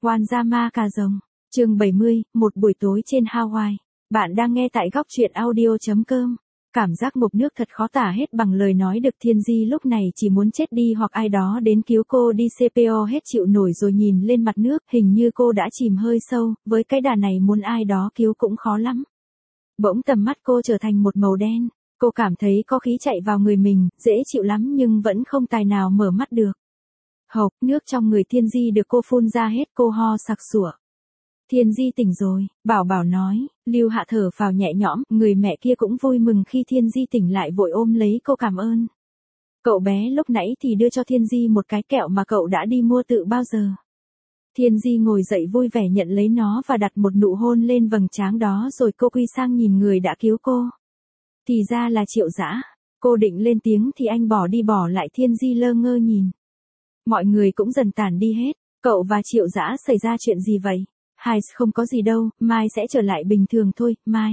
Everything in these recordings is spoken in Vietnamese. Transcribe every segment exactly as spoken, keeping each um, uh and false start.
Wanzama cà rồng. Chương bảy mươi, một buổi tối trên Hawaii. Bạn đang nghe tại góc truyện audio chấm com. Cảm giác ngụp nước thật khó tả hết bằng lời nói được. Thiên Di lúc này chỉ muốn chết đi hoặc ai đó đến cứu cô đi. xê pê o hết chịu nổi rồi nhìn lên mặt nước, hình như cô đã chìm hơi sâu, với cái đà này muốn ai đó cứu cũng khó lắm. Bỗng tầm mắt cô trở thành một màu đen, cô cảm thấy có khí chạy vào người mình, dễ chịu lắm nhưng vẫn không tài nào mở mắt được. Hộc, nước trong người Thiên Di được cô phun ra hết, cô ho sặc sủa. Thiên Di tỉnh rồi, Bảo Bảo nói. Lưu Hạ thở phào nhẹ nhõm, người mẹ kia cũng vui mừng khi Thiên Di tỉnh lại vội ôm lấy cô cảm ơn. Cậu bé lúc nãy thì đưa cho Thiên Di một cái kẹo mà cậu đã đi mua tự bao giờ. Thiên Di ngồi dậy vui vẻ nhận lấy nó và đặt một nụ hôn lên vầng trán đó rồi cô quy sang nhìn người đã cứu cô. Thì ra là Triệu Dã. Cô định lên tiếng thì anh bỏ đi bỏ lại. Thiên Di lơ ngơ nhìn. Mọi người cũng dần tản đi hết. Cậu và Triệu Dã xảy ra chuyện gì vậy? Hai, không có gì đâu, mai sẽ trở lại bình thường thôi. Mai?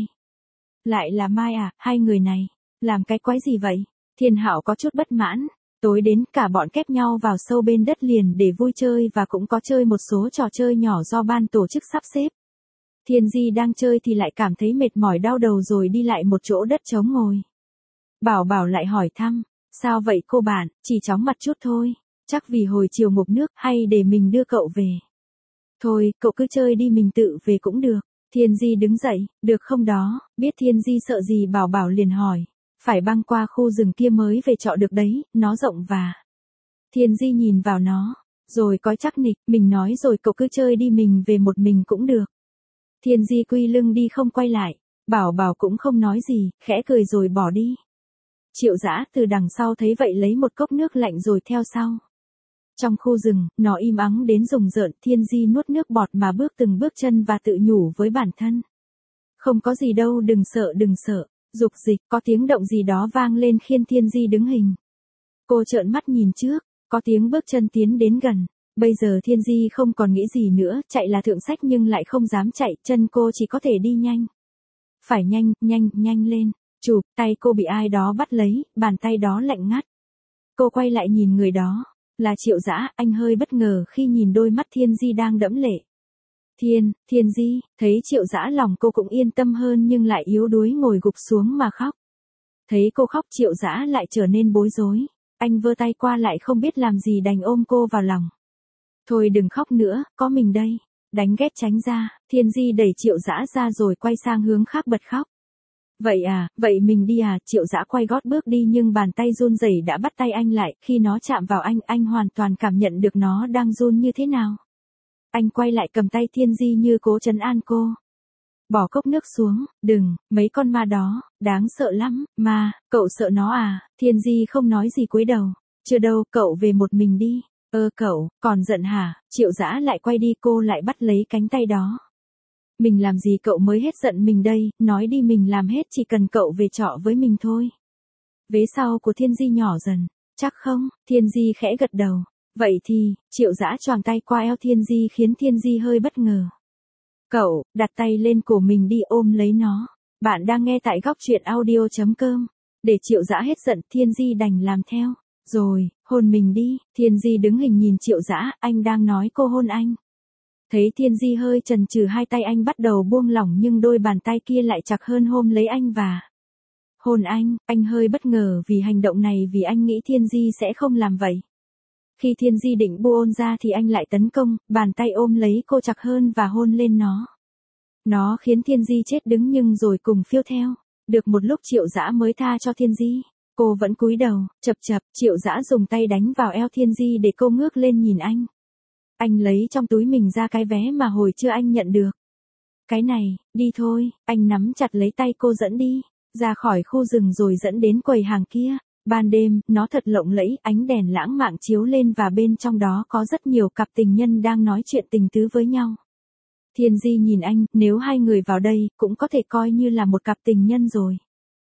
Lại là Mai à? Hai người này làm cái quái gì vậy? Thiên Hạo có chút bất mãn. Tối đến cả bọn kép nhau vào sâu bên đất liền để vui chơi và cũng có chơi một số trò chơi nhỏ do ban tổ chức sắp xếp. Thiên Di đang chơi thì lại cảm thấy mệt mỏi đau đầu rồi đi lại một chỗ đất trống ngồi. Bảo Bảo lại hỏi thăm, sao vậy cô bạn? Chỉ chóng mặt chút thôi, chắc vì hồi chiều ngụp nước, hay để mình đưa cậu về? Thôi, cậu cứ chơi đi, mình tự về cũng được. Thiên Di đứng dậy, được không đó? Biết Thiên Di sợ gì Bảo Bảo liền hỏi, phải băng qua khu rừng kia mới về trọ được đấy, nó rộng và... Thiên Di nhìn vào nó, rồi có chắc nịch, mình nói rồi cậu cứ chơi đi, mình về một mình cũng được. Thiên Di quy lưng đi không quay lại, Bảo Bảo cũng không nói gì, khẽ cười rồi bỏ đi. Triệu Dã từ đằng sau thấy vậy lấy một cốc nước lạnh rồi theo sau. Trong khu rừng, nó im ắng đến rùng rợn. Thiên Di nuốt nước bọt mà bước từng bước chân và tự nhủ với bản thân. Không có gì đâu, đừng sợ đừng sợ. Dục dịch, có tiếng động gì đó vang lên khiến Thiên Di đứng hình. Cô trợn mắt nhìn trước, có tiếng bước chân tiến đến gần. Bây giờ Thiên Di không còn nghĩ gì nữa, chạy là thượng sách nhưng lại không dám chạy, chân cô chỉ có thể đi nhanh. Phải nhanh, nhanh, nhanh lên. Chụp, tay cô bị ai đó bắt lấy, bàn tay đó lạnh ngắt. Cô quay lại nhìn người đó. Là Triệu Dã. Anh hơi bất ngờ khi nhìn đôi mắt Thiên Di đang đẫm lệ. Thiên, Thiên Di, thấy Triệu Dã lòng cô cũng yên tâm hơn nhưng lại yếu đuối ngồi gục xuống mà khóc. Thấy cô khóc Triệu Dã lại trở nên bối rối. Anh vơ tay qua lại không biết làm gì đành ôm cô vào lòng. Thôi đừng khóc nữa, có mình đây. Đánh ghét tránh ra, Thiên Di đẩy Triệu Dã ra rồi quay sang hướng khác bật khóc. Vậy à, vậy mình đi à? Triệu Dã quay gót bước đi nhưng bàn tay run rẩy đã bắt tay anh lại. Khi nó chạm vào anh, anh hoàn toàn cảm nhận được nó đang run như thế nào. Anh quay lại cầm tay Thiên Di như cố trấn an cô. Bỏ cốc nước xuống, đừng, mấy con ma đó, đáng sợ lắm. Ma, cậu sợ nó à? Thiên Di không nói gì cúi đầu. Chưa đâu, cậu về một mình đi. Ơ cậu, còn giận hả? Triệu Dã lại quay đi, cô lại bắt lấy cánh tay đó. Mình làm gì cậu mới hết giận mình đây, nói đi mình làm hết, chỉ cần cậu về trọ với mình thôi. Vế sau của Thiên Di nhỏ dần. Chắc không? Thiên Di khẽ gật đầu. Vậy thì, Triệu Dã choàng tay qua eo Thiên Di khiến Thiên Di hơi bất ngờ. Cậu, đặt tay lên cổ mình đi, ôm lấy nó. Bạn đang nghe tại góc truyện audio chấm com. Để Triệu Dã hết giận, Thiên Di đành làm theo. Rồi, hôn mình đi. Thiên Di đứng hình nhìn Triệu Dã, anh đang nói cô hôn anh. Thấy Thiên Di hơi chần chừ, hai tay anh bắt đầu buông lỏng nhưng đôi bàn tay kia lại chặt hơn ôm lấy anh và hôn anh. Anh hơi bất ngờ vì hành động này vì anh nghĩ Thiên Di sẽ không làm vậy. Khi Thiên Di định buông ra thì anh lại tấn công, bàn tay ôm lấy cô chặt hơn và hôn lên nó. Nó khiến Thiên Di chết đứng nhưng rồi cùng phiêu theo. Được một lúc Triệu Dã mới tha cho Thiên Di. Cô vẫn cúi đầu, chập chập. Triệu Dã dùng tay đánh vào eo Thiên Di để cô ngước lên nhìn anh. Anh lấy trong túi mình ra cái vé mà hồi trưa anh nhận được. Cái này, đi thôi. Anh nắm chặt lấy tay cô dẫn đi, ra khỏi khu rừng rồi dẫn đến quầy hàng kia. Ban đêm, nó thật lộng lẫy, ánh đèn lãng mạn chiếu lên và bên trong đó có rất nhiều cặp tình nhân đang nói chuyện tình tứ với nhau. Thiên Di nhìn anh, nếu hai người vào đây, cũng có thể coi như là một cặp tình nhân rồi.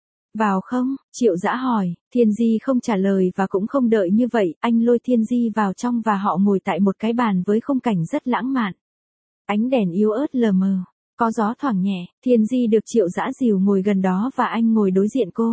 Vào không? Triệu Dã hỏi. Thiên Di không trả lời và cũng không đợi như vậy, anh lôi Thiên Di vào trong và họ ngồi tại một cái bàn với khung cảnh rất lãng mạn. Ánh đèn yếu ớt lờ mờ, có gió thoảng nhẹ. Thiên Di được Triệu Dã dìu ngồi gần đó và anh ngồi đối diện cô.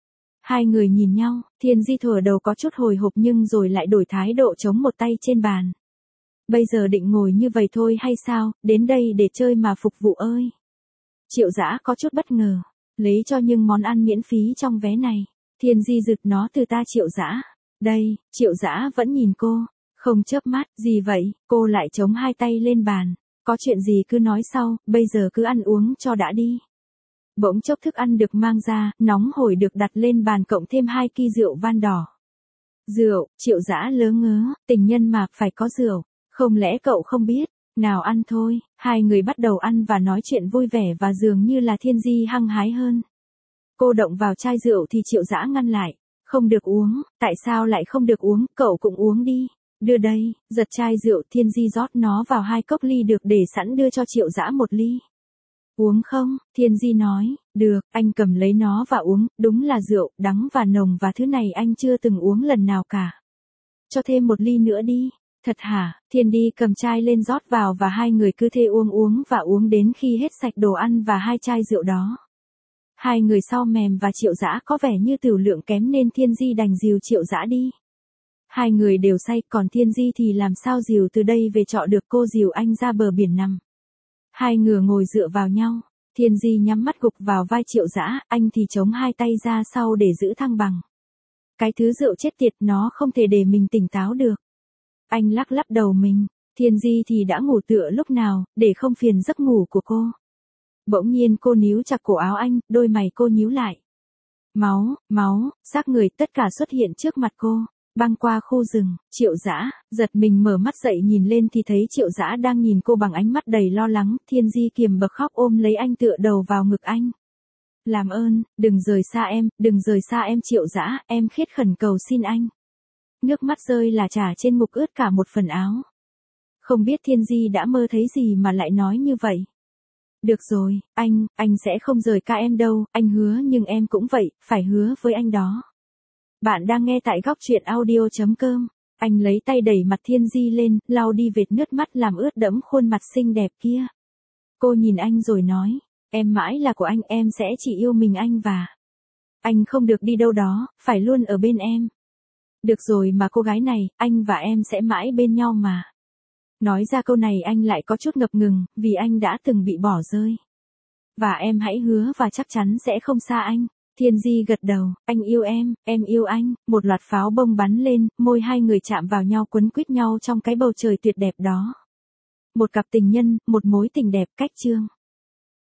Hai người nhìn nhau, Thiên Di thuở đầu có chút hồi hộp nhưng rồi lại đổi thái độ chống một tay trên bàn. Bây giờ định ngồi như vậy thôi hay sao, đến đây để chơi mà phục vụ ơi. Triệu Dã có chút bất ngờ, lấy cho nhưng món ăn miễn phí trong vé này. Thiên Di giựt nó từ ta Triệu Dã. Đây, Triệu Dã vẫn nhìn cô, không chớp mắt, gì vậy, cô lại chống hai tay lên bàn. Có chuyện gì cứ nói sau, bây giờ cứ ăn uống cho đã đi. Bỗng chốc thức ăn được mang ra, nóng hổi được đặt lên bàn cộng thêm hai ki rượu vang đỏ. Rượu, Triệu Dã lớ ngớ, tình nhân mà phải có rượu, không lẽ cậu không biết, nào ăn thôi, hai người bắt đầu ăn và nói chuyện vui vẻ và dường như là Thiên Di hăng hái hơn. Cô động vào chai rượu thì Triệu Dã ngăn lại, không được uống, tại sao lại không được uống, cậu cũng uống đi, đưa đây, giật chai rượu Thiên Di rót nó vào hai cốc ly được để sẵn đưa cho Triệu Dã một ly. Uống không, Thiên Di nói, được, anh cầm lấy nó và uống, đúng là rượu, đắng và nồng và thứ này anh chưa từng uống lần nào cả. Cho thêm một ly nữa đi, thật hả, Thiên Di cầm chai lên rót vào và hai người cứ thế uống uống và uống đến khi hết sạch đồ ăn và hai chai rượu đó. Hai người sau mềm và Triệu Dã có vẻ như tửu lượng kém nên Thiên Di đành dìu Triệu Dã đi. Hai người đều say, còn Thiên Di thì làm sao dìu từ đây về trọ được, cô dìu anh ra bờ biển nằm. Hai người ngồi dựa vào nhau, Thiên Di nhắm mắt gục vào vai Triệu Dã, anh thì chống hai tay ra sau để giữ thăng bằng. Cái thứ rượu chết tiệt, nó không thể để mình tỉnh táo được. Anh lắc lắc đầu mình, Thiên Di thì đã ngủ tựa lúc nào, để không phiền giấc ngủ của cô. Bỗng nhiên cô níu chặt cổ áo anh, đôi mày cô nhíu lại. Máu, máu, xác người tất cả xuất hiện trước mặt cô. Băng qua khu rừng, Triệu Dã giật mình mở mắt dậy nhìn lên thì thấy Triệu Dã đang nhìn cô bằng ánh mắt đầy lo lắng. Thiên Di kiềm bậc khóc ôm lấy anh tựa đầu vào ngực anh. Làm ơn, đừng rời xa em, đừng rời xa em Triệu Dã, em khiết khẩn cầu xin anh. Nước mắt rơi là trà trên ngực ướt cả một phần áo. Không biết Thiên Di đã mơ thấy gì mà lại nói như vậy. Được rồi, anh, anh sẽ không rời xa em đâu, anh hứa, nhưng em cũng vậy, phải hứa với anh đó. Bạn đang nghe tại góc truyện audio chấm com. Anh lấy tay đẩy mặt Thiên Di lên, lau đi vệt nước mắt làm ướt đẫm khuôn mặt xinh đẹp kia. Cô nhìn anh rồi nói, em mãi là của anh, em sẽ chỉ yêu mình anh và anh không được đi đâu đó, phải luôn ở bên em. Được rồi mà cô gái này, anh và em sẽ mãi bên nhau mà. Nói ra câu này anh lại có chút ngập ngừng, vì anh đã từng bị bỏ rơi. Và em hãy hứa và chắc chắn sẽ không xa anh. Thiên Di gật đầu, anh yêu em, em yêu anh, một loạt pháo bông bắn lên, môi hai người chạm vào nhau quấn quýt nhau trong cái bầu trời tuyệt đẹp đó. Một cặp tình nhân, một mối tình đẹp cách chương.